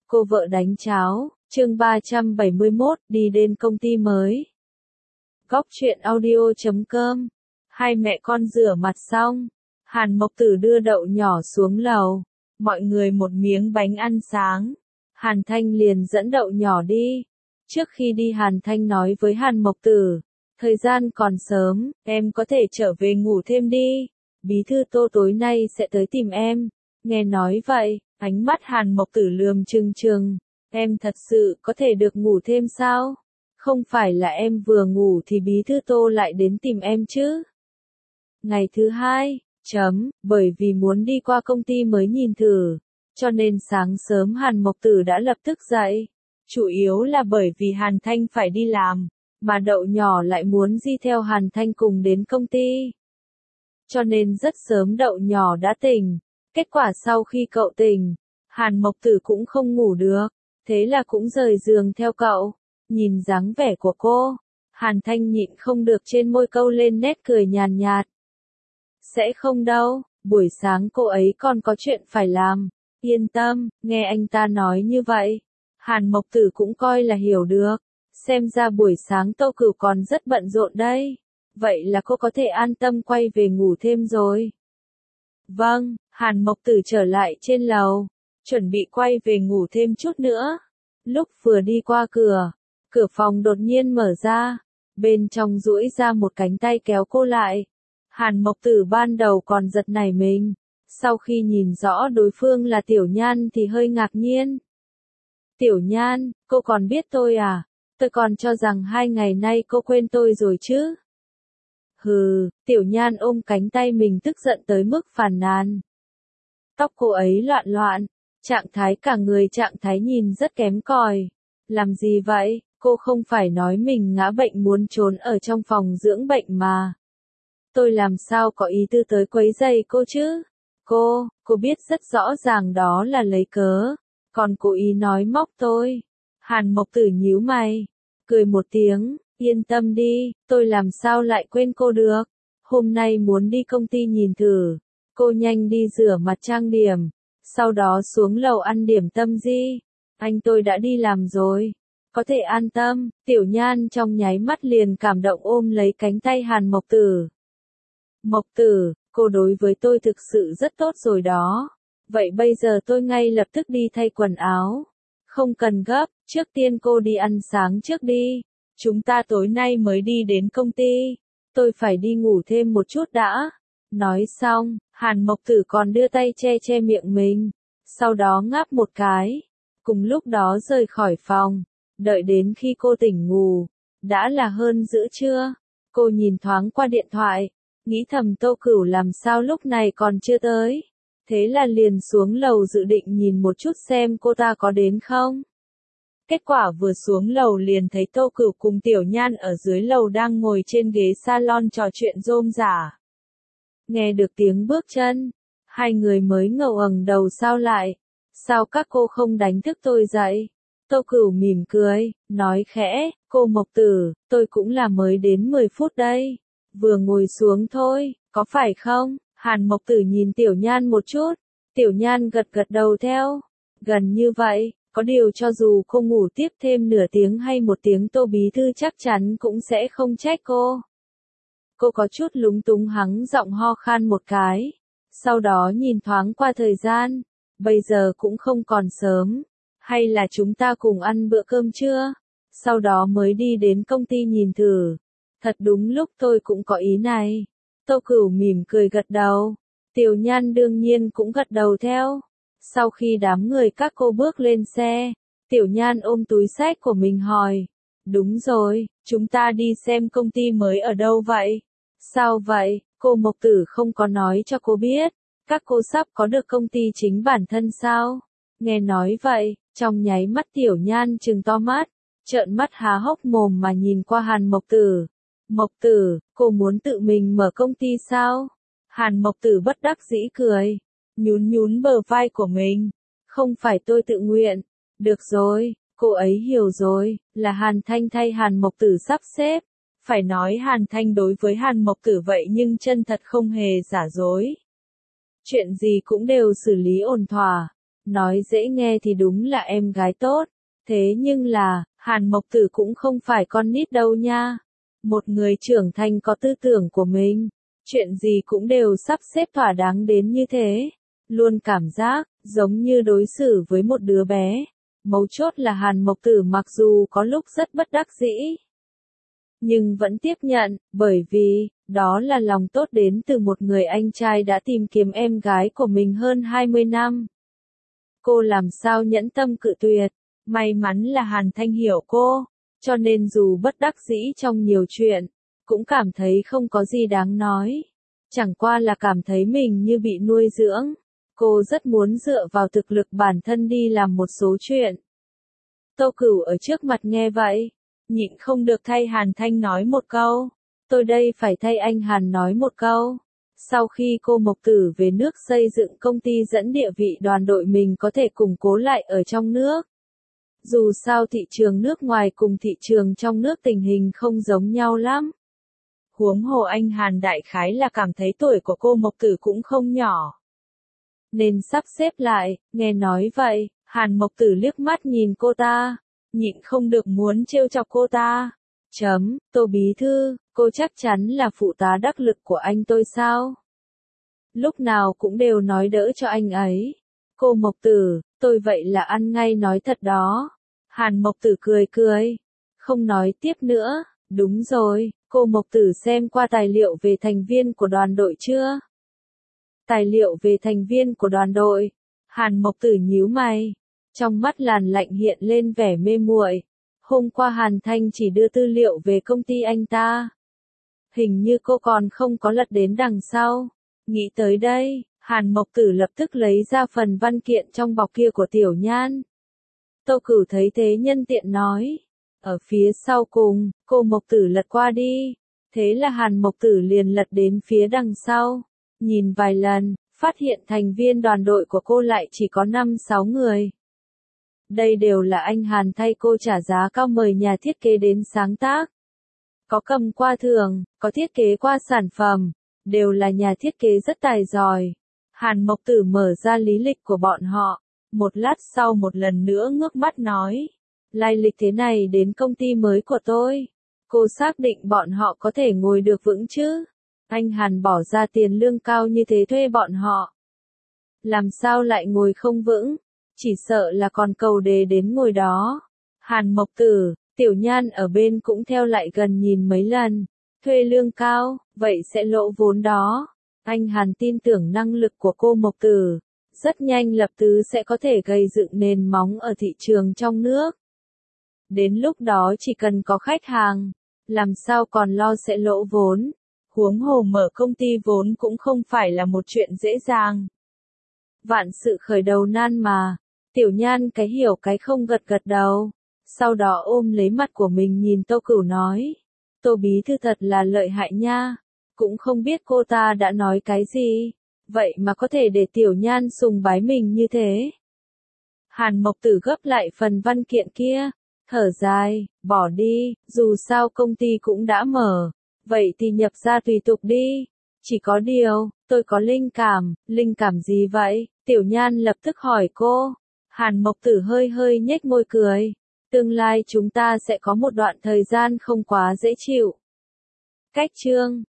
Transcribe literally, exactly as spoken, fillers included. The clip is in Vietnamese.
Cô vợ đánh cháo, chương ba trăm bảy mươi mốt, đi đến công ty mới. Góc truyện audio chấm com. Hai mẹ con rửa mặt xong, Hàn Mộc Tử đưa đậu nhỏ xuống lầu, mọi người một miếng bánh ăn sáng. Hàn Thanh liền dẫn đậu nhỏ đi. Trước khi đi Hàn Thanh nói với Hàn Mộc Tử, thời gian còn sớm, em có thể trở về ngủ thêm đi. Bí thư Tô tối nay sẽ tới tìm em. Nghe nói vậy, ánh mắt Hàn Mộc Tử lườm trừng trừng. Em thật sự có thể được ngủ thêm sao? Không phải là em vừa ngủ thì bí thư Tô lại đến tìm em chứ? Ngày thứ hai, chấm, bởi vì muốn đi qua công ty mới nhìn thử, cho nên sáng sớm Hàn Mộc Tử đã lập tức dậy. Chủ yếu là bởi vì Hàn Thanh phải đi làm, mà đậu nhỏ lại muốn đi theo Hàn Thanh cùng đến công ty. Cho nên rất sớm đậu nhỏ đã tỉnh. Kết quả sau khi cậu tỉnh, Hàn Mộc Tử cũng không ngủ được, thế là cũng rời giường theo cậu. Nhìn dáng vẻ của cô, Hàn Thanh nhịn không được trên môi câu lên nét cười nhàn nhạt. Sẽ không đâu, buổi sáng cô ấy còn có chuyện phải làm. Yên tâm, nghe anh ta nói như vậy, Hàn Mộc Tử cũng coi là hiểu được. Xem ra buổi sáng Tô Cửu còn rất bận rộn đây. Vậy là cô có thể an tâm quay về ngủ thêm rồi. Vâng, Hàn Mộc Tử trở lại trên lầu, chuẩn bị quay về ngủ thêm chút nữa. Lúc vừa đi qua cửa, cửa phòng đột nhiên mở ra, bên trong duỗi ra một cánh tay kéo cô lại. Hàn Mộc Tử ban đầu còn giật nảy mình, sau khi nhìn rõ đối phương là Tiểu Nhan thì hơi ngạc nhiên. Tiểu Nhan, cô còn biết tôi à? Tôi còn cho rằng hai ngày nay cô quên tôi rồi chứ. Hừ, Tiểu Nhan ôm cánh tay mình tức giận tới mức phàn nàn. Tóc cô ấy loạn loạn, trạng thái cả người trạng thái nhìn rất kém cỏi. Làm gì vậy, cô không phải nói mình ngã bệnh muốn trốn ở trong phòng dưỡng bệnh mà. Tôi làm sao có ý tư tới quấy rầy cô chứ? Cô, cô biết rất rõ ràng đó là lấy cớ, còn cố ý nói móc tôi. Hàn Mộc Tử nhíu mày, cười một tiếng. Yên tâm đi, tôi làm sao lại quên cô được. Hôm nay muốn đi công ty nhìn thử. Cô nhanh đi rửa mặt trang điểm, sau đó xuống lầu ăn điểm tâm đi. Anh tôi đã đi làm rồi. Có thể an tâm. Tiểu Nhan trong nháy mắt liền cảm động ôm lấy cánh tay Hàn Mộc Tử. Mộc Tử, cô đối với tôi thực sự rất tốt rồi đó. Vậy bây giờ tôi ngay lập tức đi thay quần áo. Không cần gấp, trước tiên cô đi ăn sáng trước đi. Chúng ta tối nay mới đi đến công ty. Tôi phải đi ngủ thêm một chút đã. Nói xong, Hàn Mộc Tử còn đưa tay che che miệng mình. Sau đó ngáp một cái. Cùng lúc đó rời khỏi phòng. Đợi đến khi cô tỉnh ngủ. Đã là hơn giữa trưa. Cô nhìn thoáng qua điện thoại. Nghĩ thầm Tô Cửu làm sao lúc này còn chưa tới. Thế là liền xuống lầu dự định nhìn một chút xem cô ta có đến không. Kết quả vừa xuống lầu liền thấy Tô Cửu cùng Tiểu Nhan ở dưới lầu đang ngồi trên ghế salon trò chuyện rôm rả. Nghe được tiếng bước chân, hai người mới ngẩng ầng đầu sao lại, sao các cô không đánh thức tôi dậy? Tô Cửu mỉm cười, nói khẽ, cô Mộc Tử, tôi cũng là mới đến mười phút đây, vừa ngồi xuống thôi, có phải không? Hàn Mộc Tử nhìn Tiểu Nhan một chút, Tiểu Nhan gật gật đầu theo, gần như vậy. Có điều cho dù cô ngủ tiếp thêm nửa tiếng hay một tiếng Tô bí thư chắc chắn cũng sẽ không trách cô. Cô có chút lúng túng hắng giọng ho khan một cái. Sau đó nhìn thoáng qua thời gian. Bây giờ cũng không còn sớm. Hay là chúng ta cùng ăn bữa cơm trưa? Sau đó mới đi đến công ty nhìn thử. Thật đúng lúc tôi cũng có ý này. Tô Cửu mỉm cười gật đầu. Tiểu Nhan đương nhiên cũng gật đầu theo. Sau khi đám người các cô bước lên xe, Tiểu Nhan ôm túi xách của mình hỏi. Đúng rồi, chúng ta đi xem công ty mới ở đâu vậy? Sao vậy, cô Mộc Tử không có nói cho cô biết, các cô sắp có được công ty chính bản thân sao? Nghe nói vậy, trong nháy mắt Tiểu Nhan trừng to mắt, trợn mắt há hốc mồm mà nhìn qua Hàn Mộc Tử. Mộc Tử, cô muốn tự mình mở công ty sao? Hàn Mộc Tử bất đắc dĩ cười. Nhún nhún bờ vai của mình. Không phải tôi tự nguyện. Được rồi, cô ấy hiểu rồi, là Hàn Thanh thay Hàn Mộc Tử sắp xếp. Phải nói Hàn Thanh đối với Hàn Mộc Tử vậy nhưng chân thật không hề giả dối. Chuyện gì cũng đều xử lý ổn thỏa. Nói dễ nghe thì đúng là em gái tốt. Thế nhưng là, Hàn Mộc Tử cũng không phải con nít đâu nha. Một người trưởng thành có tư tưởng của mình. Chuyện gì cũng đều sắp xếp thỏa đáng đến như thế. Luôn cảm giác, giống như đối xử với một đứa bé. Mấu chốt là Hàn Mộc Tử mặc dù có lúc rất bất đắc dĩ, nhưng vẫn tiếp nhận, bởi vì, đó là lòng tốt đến từ một người anh trai đã tìm kiếm em gái của mình hơn hai mươi năm. Cô làm sao nhẫn tâm cự tuyệt, may mắn là Hàn Thanh hiểu cô, cho nên dù bất đắc dĩ trong nhiều chuyện, cũng cảm thấy không có gì đáng nói. Chẳng qua là cảm thấy mình như bị nuôi dưỡng. Cô rất muốn dựa vào thực lực bản thân đi làm một số chuyện. Tô Cửu ở trước mặt nghe vậy, nhịn không được thay Hàn Thanh nói một câu. Tôi đây phải thay anh Hàn nói một câu. Sau khi cô Mộc Tử về nước xây dựng công ty dẫn địa vị đoàn đội mình có thể củng cố lại ở trong nước. Dù sao thị trường nước ngoài cùng thị trường trong nước tình hình không giống nhau lắm. Huống hồ anh Hàn đại khái là cảm thấy tuổi của cô Mộc Tử cũng không nhỏ, nên sắp xếp lại. Nghe nói vậy, Hàn Mộc Tử liếc mắt nhìn cô ta, nhịn không được muốn trêu chọc cô ta. Chấm, Tô bí thư, cô chắc chắn là phụ tá đắc lực của anh tôi sao? Lúc nào cũng đều nói đỡ cho anh ấy. Cô Mộc Tử, tôi vậy là ăn ngay nói thật đó. Hàn Mộc Tử cười cười, không nói tiếp nữa. Đúng rồi, cô Mộc Tử xem qua tài liệu về thành viên của đoàn đội chưa? Tài liệu về thành viên của đoàn đội. Hàn Mộc Tử nhíu mày, trong mắt làn lạnh hiện lên vẻ mê muội. Hôm qua Hàn Thanh chỉ đưa tư liệu về công ty anh ta. Hình như cô còn không có lật đến đằng sau. Nghĩ tới đây, Hàn Mộc Tử lập tức lấy ra phần văn kiện trong bọc kia của Tiểu Nhan. Tô Cửu thấy thế nhân tiện nói. Ở phía sau cùng, cô Mộc Tử lật qua đi. Thế là Hàn Mộc Tử liền lật đến phía đằng sau. Nhìn vài lần, phát hiện thành viên đoàn đội của cô lại chỉ có năm sáu người. Đây đều là anh Hàn thay cô trả giá cao mời nhà thiết kế đến sáng tác. Có cầm qua thưởng, có thiết kế qua sản phẩm, đều là nhà thiết kế rất tài giỏi. Hàn Mộc Tử mở ra lý lịch của bọn họ, một lát sau một lần nữa ngước mắt nói. Lai lịch thế này đến công ty mới của tôi. Cô xác định bọn họ có thể ngồi được vững chứ? Anh Hàn bỏ ra tiền lương cao như thế thuê bọn họ. Làm sao lại ngồi không vững? Chỉ sợ là còn cầu đề đến ngồi đó. Hàn Mộc Tử, Tiểu Nhan ở bên cũng theo lại gần nhìn mấy lần. Thuê lương cao, vậy sẽ lỗ vốn đó. Anh Hàn tin tưởng năng lực của cô Mộc Tử. Rất nhanh lập tức sẽ có thể gây dựng nền móng ở thị trường trong nước. Đến lúc đó chỉ cần có khách hàng, làm sao còn lo sẽ lỗ vốn. Huống hồ mở công ty vốn cũng không phải là một chuyện dễ dàng. Vạn sự khởi đầu nan mà. Tiểu Nhan cái hiểu cái không gật gật đầu. Sau đó ôm lấy mặt của mình nhìn Tô Cửu nói. Tô bí thư thật là lợi hại nha. Cũng không biết cô ta đã nói cái gì. Vậy mà có thể để Tiểu Nhan sùng bái mình như thế. Hàn Mộc Tử gấp lại phần văn kiện kia. Thở dài, bỏ đi, dù sao công ty cũng đã mở. Vậy thì nhập ra tùy tục đi. Chỉ có điều, tôi có linh cảm. Linh cảm gì vậy? Tiểu Nhan lập tức hỏi cô. Hàn Mộc Tử hơi hơi nhếch môi cười. Tương lai chúng ta sẽ có một đoạn thời gian không quá dễ chịu. Cách chương